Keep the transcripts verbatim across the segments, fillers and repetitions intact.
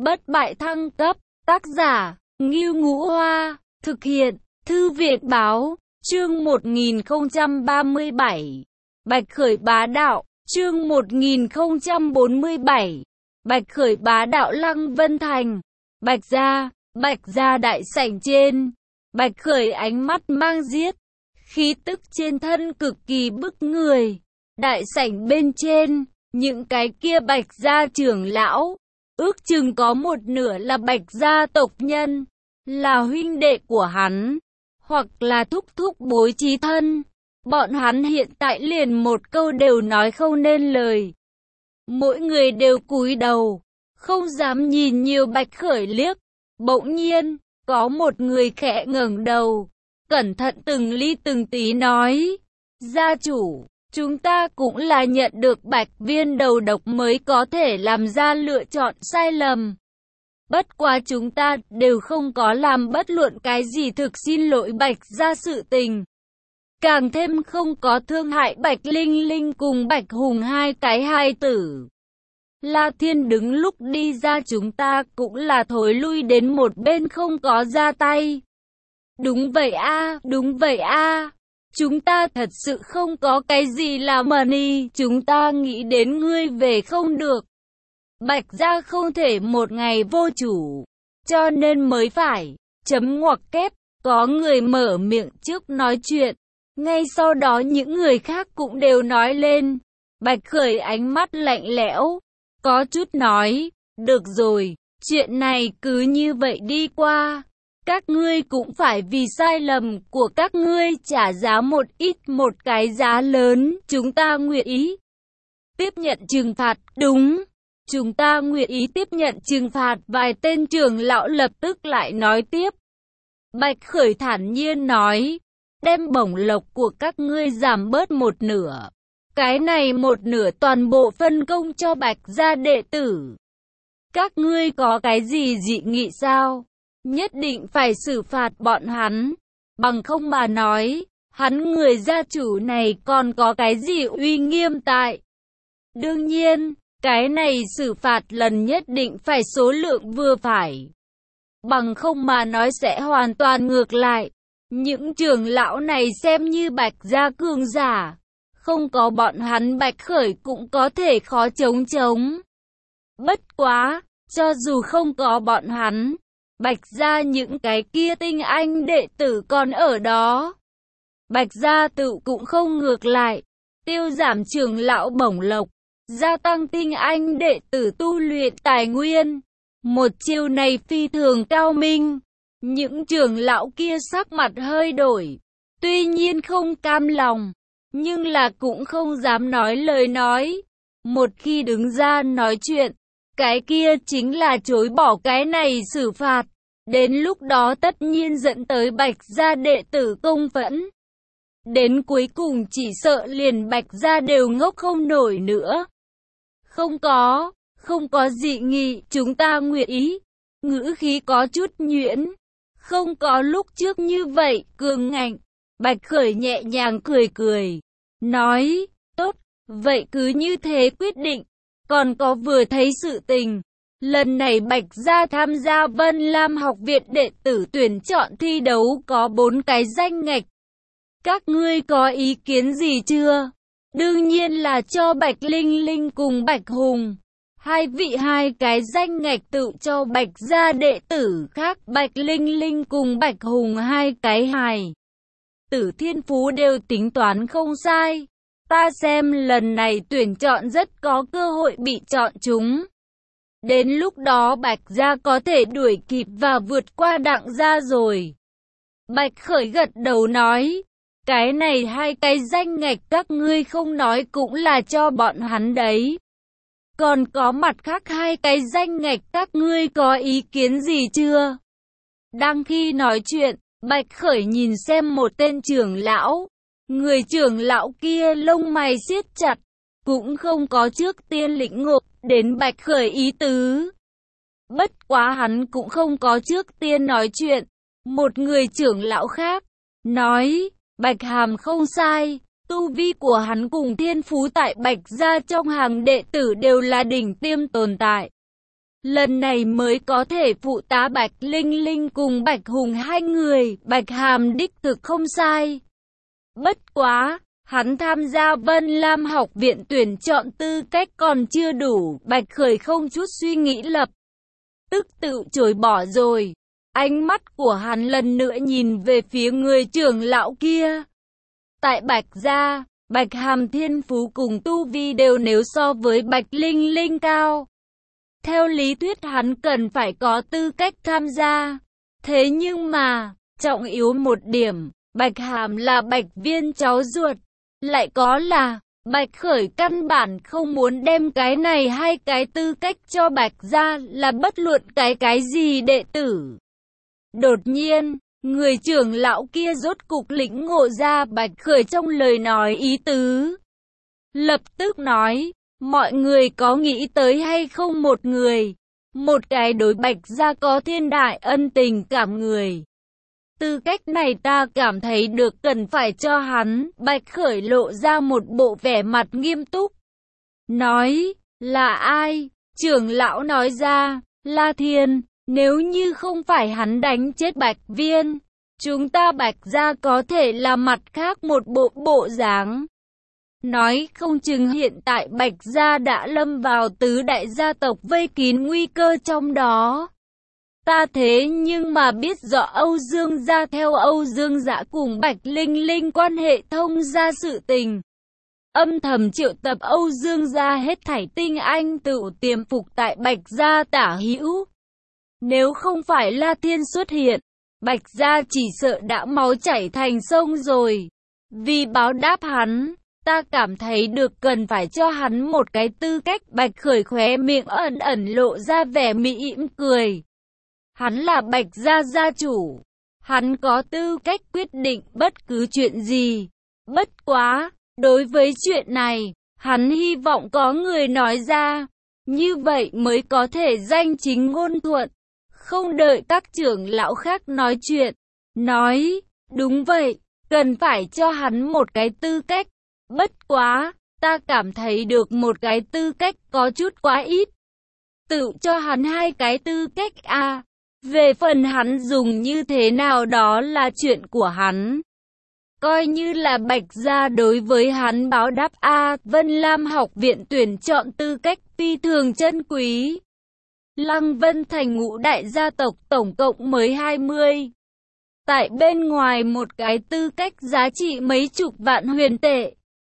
Bất bại thăng cấp, tác giả, Ngưu Ngũ Hoa, thực hiện, Thư viện Báo, chương một nghìn không trăm ba mươi bảy. Bạch Khởi bá đạo, chương một nghìn không trăm bốn mươi bảy. Bạch Khởi bá đạo Lăng Vân Thành, Bạch gia, Bạch gia đại sảnh trên. Bạch Khởi ánh mắt mang giết, khí tức trên thân cực kỳ bức người. Đại sảnh bên trên, những cái kia Bạch gia trưởng lão, ước chừng có một nửa là Bạch gia tộc nhân, là huynh đệ của hắn, hoặc là thúc thúc bối chí thân. Bọn hắn hiện tại liền một câu đều nói không nên lời. Mỗi người đều cúi đầu, không dám nhìn nhiều Bạch Khởi liếc. Bỗng nhiên, có một người khẽ ngẩng đầu, cẩn thận từng ly từng tí nói: gia chủ, chúng ta cũng là nhận được bạch viên đầu độc mới có thể làm ra lựa chọn sai lầm. Bất quá chúng ta đều không có làm bất luận cái gì thực xin lỗi Bạch gia sự tình. Càng thêm không có thương hại Bạch Linh Linh cùng Bạch Hùng hai cái hài tử. La Thiên đứng lúc đi ra, chúng ta cũng là thối lui đến một bên không có ra tay. Đúng vậy a, đúng vậy a. Chúng ta thật sự không có cái gì là money, chúng ta nghĩ đến ngươi về không được. Bạch gia không thể một ngày vô chủ, cho nên mới phải chấm ngoặc kép. Có người mở miệng trước nói chuyện, ngay sau đó những người khác cũng đều nói lên. Bạch Khởi ánh mắt lạnh lẽo, có chút nói: được rồi, chuyện này cứ như vậy đi qua. Các ngươi cũng phải vì sai lầm của các ngươi trả giá một ít một cái giá lớn. Chúng ta nguyện ý tiếp nhận trừng phạt. Đúng, chúng ta nguyện ý tiếp nhận trừng phạt. Vài tên trưởng lão lập tức lại nói tiếp. Bạch Khởi thản nhiên nói: đem bổng lộc của các ngươi giảm bớt một nửa. Cái này một nửa toàn bộ phân công cho Bạch gia đệ tử. Các ngươi có cái gì dị nghị sao? Nhất định phải xử phạt bọn hắn. Bằng không mà nói, hắn người gia chủ này còn có cái gì uy nghiêm tại. Đương nhiên, cái này xử phạt lần nhất định phải số lượng vừa phải. Bằng không mà nói sẽ hoàn toàn ngược lại. Những trưởng lão này xem như Bạch gia cường giả. Không có bọn hắn Bạch Khởi cũng có thể khó chống chống. Bất quá, cho dù không có bọn hắn, Bạch gia những cái kia tinh anh đệ tử còn ở đó. Bạch gia tự cũng không ngược lại, tiêu giảm trưởng lão bổng lộc, gia tăng tinh anh đệ tử tu luyện tài nguyên. Một chiêu này phi thường cao minh. Những trưởng lão kia sắc mặt hơi đổi, tuy nhiên không cam lòng, nhưng là cũng không dám nói lời nói. Một khi đứng ra nói chuyện, cái kia chính là chối bỏ cái này xử phạt. Đến lúc đó tất nhiên dẫn tới Bạch gia đệ tử công phẫn. Đến cuối cùng chỉ sợ liền Bạch gia đều ngốc không nổi nữa. Không có, không có dị nghị, chúng ta nguyện ý. Ngữ khí có chút nhuyễn, không có lúc trước như vậy cường ngạnh. Bạch Khởi nhẹ nhàng cười cười, nói: tốt, vậy cứ như thế quyết định. Còn có vừa thấy sự tình, lần này Bạch gia tham gia Vân Lam học viện đệ tử tuyển chọn thi đấu có bốn cái danh ngạch. Các ngươi có ý kiến gì chưa? Đương nhiên là cho Bạch Linh Linh cùng Bạch Hùng. Hai vị hai cái danh ngạch tự cho Bạch gia đệ tử khác. Bạch Linh Linh cùng Bạch Hùng hai cái hài tử thiên phú đều tính toán không sai. Ta xem lần này tuyển chọn rất có cơ hội bị chọn chúng. Đến lúc đó Bạch gia có thể đuổi kịp và vượt qua Đặng gia rồi. Bạch Khởi gật đầu nói: cái này hai cái danh ngạch các ngươi không nói cũng là cho bọn hắn đấy. Còn có mặt khác hai cái danh ngạch các ngươi có ý kiến gì chưa? Đang khi nói chuyện, Bạch Khởi nhìn xem một tên trưởng lão. Người trưởng lão kia lông mày siết chặt, cũng không có trước tiên lĩnh ngộ đến Bạch Khởi ý tứ. Bất quá hắn cũng không có trước tiên nói chuyện. Một người trưởng lão khác nói: Bạch Hàm không sai, tu vi của hắn cùng thiên phú tại Bạch gia trong hàng đệ tử đều là đỉnh tiêm tồn tại. Lần này mới có thể phụ tá Bạch Linh Linh cùng Bạch Hùng hai người, Bạch Hàm đích thực không sai. Bất quá, hắn tham gia Vân Lam học viện tuyển chọn tư cách còn chưa đủ, Bạch Khởi không chút suy nghĩ lập tức tự chối bỏ rồi. Ánh mắt của hắn lần nữa nhìn về phía người trưởng lão kia. Tại Bạch gia, Bạch Hàm thiên phú cùng tu vi đều nếu so với Bạch Linh Linh cao. Theo lý thuyết hắn cần phải có tư cách tham gia. Thế nhưng mà, trọng yếu một điểm, Bạch Hàm là Bạch Viên cháu ruột. Lại có là, Bạch Khởi căn bản không muốn đem cái này hay cái tư cách cho Bạch gia là bất luận cái cái gì đệ tử. Đột nhiên, người trưởng lão kia rốt cục lĩnh ngộ ra Bạch Khởi trong lời nói ý tứ. Lập tức nói, mọi người có nghĩ tới hay không một người, một cái đối Bạch gia có thiên đại ân tình cảm người. Tư cách này ta cảm thấy được cần phải cho hắn. Bạch Khởi lộ ra một bộ vẻ mặt nghiêm túc. Nói, là ai? Trưởng lão nói ra, La Thiên. Nếu như không phải hắn đánh chết Bạch Viên, chúng ta Bạch gia có thể là mặt khác một bộ bộ dáng. Nói không chừng hiện tại Bạch gia đã lâm vào tứ đại gia tộc vây kín nguy cơ trong đó. Ta thế nhưng mà biết rõ Âu Dương gia theo Âu Dương Dã cùng Bạch Linh Linh quan hệ thông gia sự tình. Âm thầm triệu tập Âu Dương gia hết thảy tinh anh tự tiềm phục tại Bạch gia tả hữu. Nếu không phải La Thiên xuất hiện, Bạch gia chỉ sợ đã máu chảy thành sông rồi. Vì báo đáp hắn, ta cảm thấy được cần phải cho hắn một cái tư cách. Bạch Khởi khóe miệng ẩn ẩn lộ ra vẻ mỉm cười. Hắn là Bạch gia gia chủ, hắn có tư cách quyết định bất cứ chuyện gì. Bất quá, đối với chuyện này, hắn hy vọng có người nói ra, như vậy mới có thể danh chính ngôn thuận. Không đợi các trưởng lão khác nói chuyện, nói, đúng vậy, cần phải cho hắn một cái tư cách. Bất quá, ta cảm thấy được một cái tư cách có chút quá ít. Tự cho hắn hai cái tư cách à. Về phần hắn dùng như thế nào đó là chuyện của hắn. Coi như là Bạch gia đối với hắn báo đáp a. Vân Lam học viện tuyển chọn tư cách phi thường chân quý. Lăng Vân thành ngũ đại gia tộc tổng cộng mới hai mươi. Tại bên ngoài một cái tư cách giá trị mấy chục vạn huyền tệ.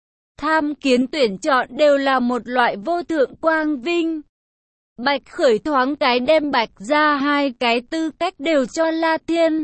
Tham kiến tuyển chọn đều là một loại vô thượng quang vinh. Bạch Khởi thoáng cái đem Bạch ra hai cái tư cách đều cho La Thiên.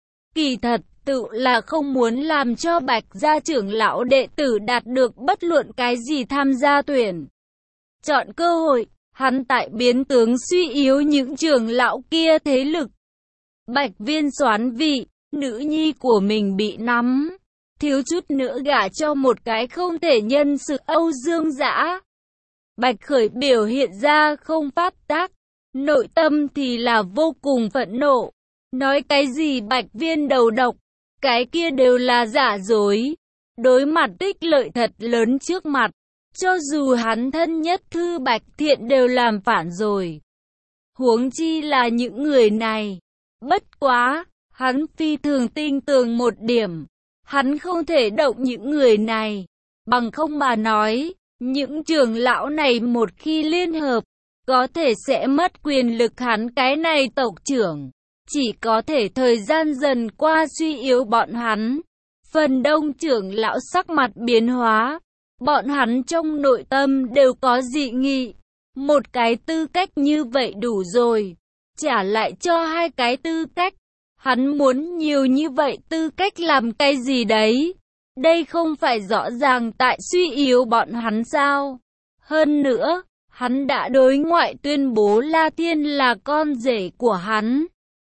Kỳ thật, tự là không muốn làm cho Bạch gia trưởng lão đệ tử đạt được bất luận cái gì tham gia tuyển chọn cơ hội. Hắn tại biến tướng suy yếu những trưởng lão kia thế lực. Bạch Viên soán vị, nữ nhi của mình bị nắm, thiếu chút nữa gả cho một cái không thể nhân sự Âu Dương Dã. Bạch Khởi biểu hiện ra không phát tác, nội tâm thì là vô cùng phẫn nộ. Nói cái gì Bạch Viên đầu độc, cái kia đều là giả dối. Đối mặt tích lợi thật lớn trước mặt, cho dù hắn thân nhất Thư Bạch Thiện đều làm phản rồi. Huống chi là những người này. Bất quá, hắn phi thường tin tưởng một điểm. Hắn không thể động những người này. Bằng không mà nói, những trưởng lão này một khi liên hợp, có thể sẽ mất quyền lực hắn cái này tộc trưởng. Chỉ có thể thời gian dần qua suy yếu bọn hắn. Phần đông trưởng lão sắc mặt biến hóa. Bọn hắn trong nội tâm đều có dị nghị. Một cái tư cách như vậy đủ rồi. Trả lại cho hai cái tư cách. Hắn muốn nhiều như vậy tư cách làm cái gì đấy? Đây không phải rõ ràng tại suy yếu bọn hắn sao? Hơn nữa, hắn đã đối ngoại tuyên bố La Thiên là con rể của hắn.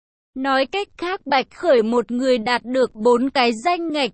Nói cách khác Bạch Khởi một người đạt được bốn cái danh ngạch.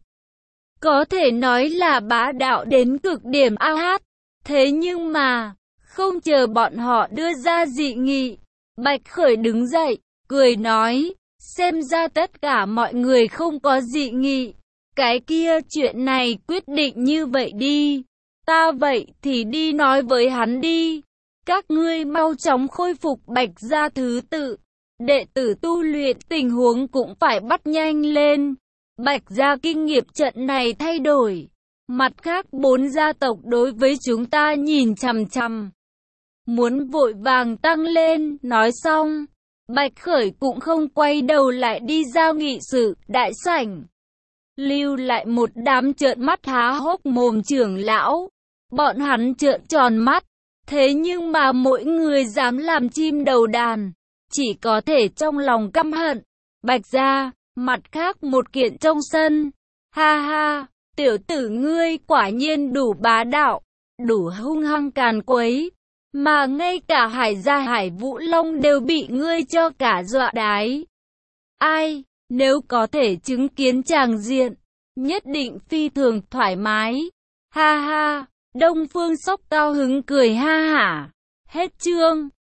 Có thể nói là bá đạo đến cực điểm a hát. Thế nhưng mà, không chờ bọn họ đưa ra dị nghị, Bạch Khởi đứng dậy, cười nói, xem ra tất cả mọi người không có dị nghị. Cái kia chuyện này quyết định như vậy đi. Ta vậy thì đi nói với hắn đi. Các ngươi mau chóng khôi phục Bạch gia thứ tự. Đệ tử tu luyện tình huống cũng phải bắt nhanh lên. Bạch gia kinh nghiệp trận này thay đổi. Mặt khác bốn gia tộc đối với chúng ta nhìn chằm chằm. Muốn vội vàng tăng lên, nói xong. Bạch Khởi cũng không quay đầu lại đi ra nghị sự, đại sảnh. Lưu lại một đám trợn mắt há hốc mồm trưởng lão. Bọn hắn trợn tròn mắt. Thế nhưng mà mỗi người dám làm chim đầu đàn. Chỉ có thể trong lòng căm hận. Bạch gia, mặt khác một kiện trong sân. Ha ha, tiểu tử ngươi quả nhiên đủ bá đạo. Đủ hung hăng càn quấy. Mà ngay cả Hải gia Hải Vũ Long đều bị ngươi cho cả dọa đái. Ai, nếu có thể chứng kiến tràng diện, nhất định phi thường thoải mái. Ha ha, Đông Phương Sóc cao hứng cười ha hả. Hết chương.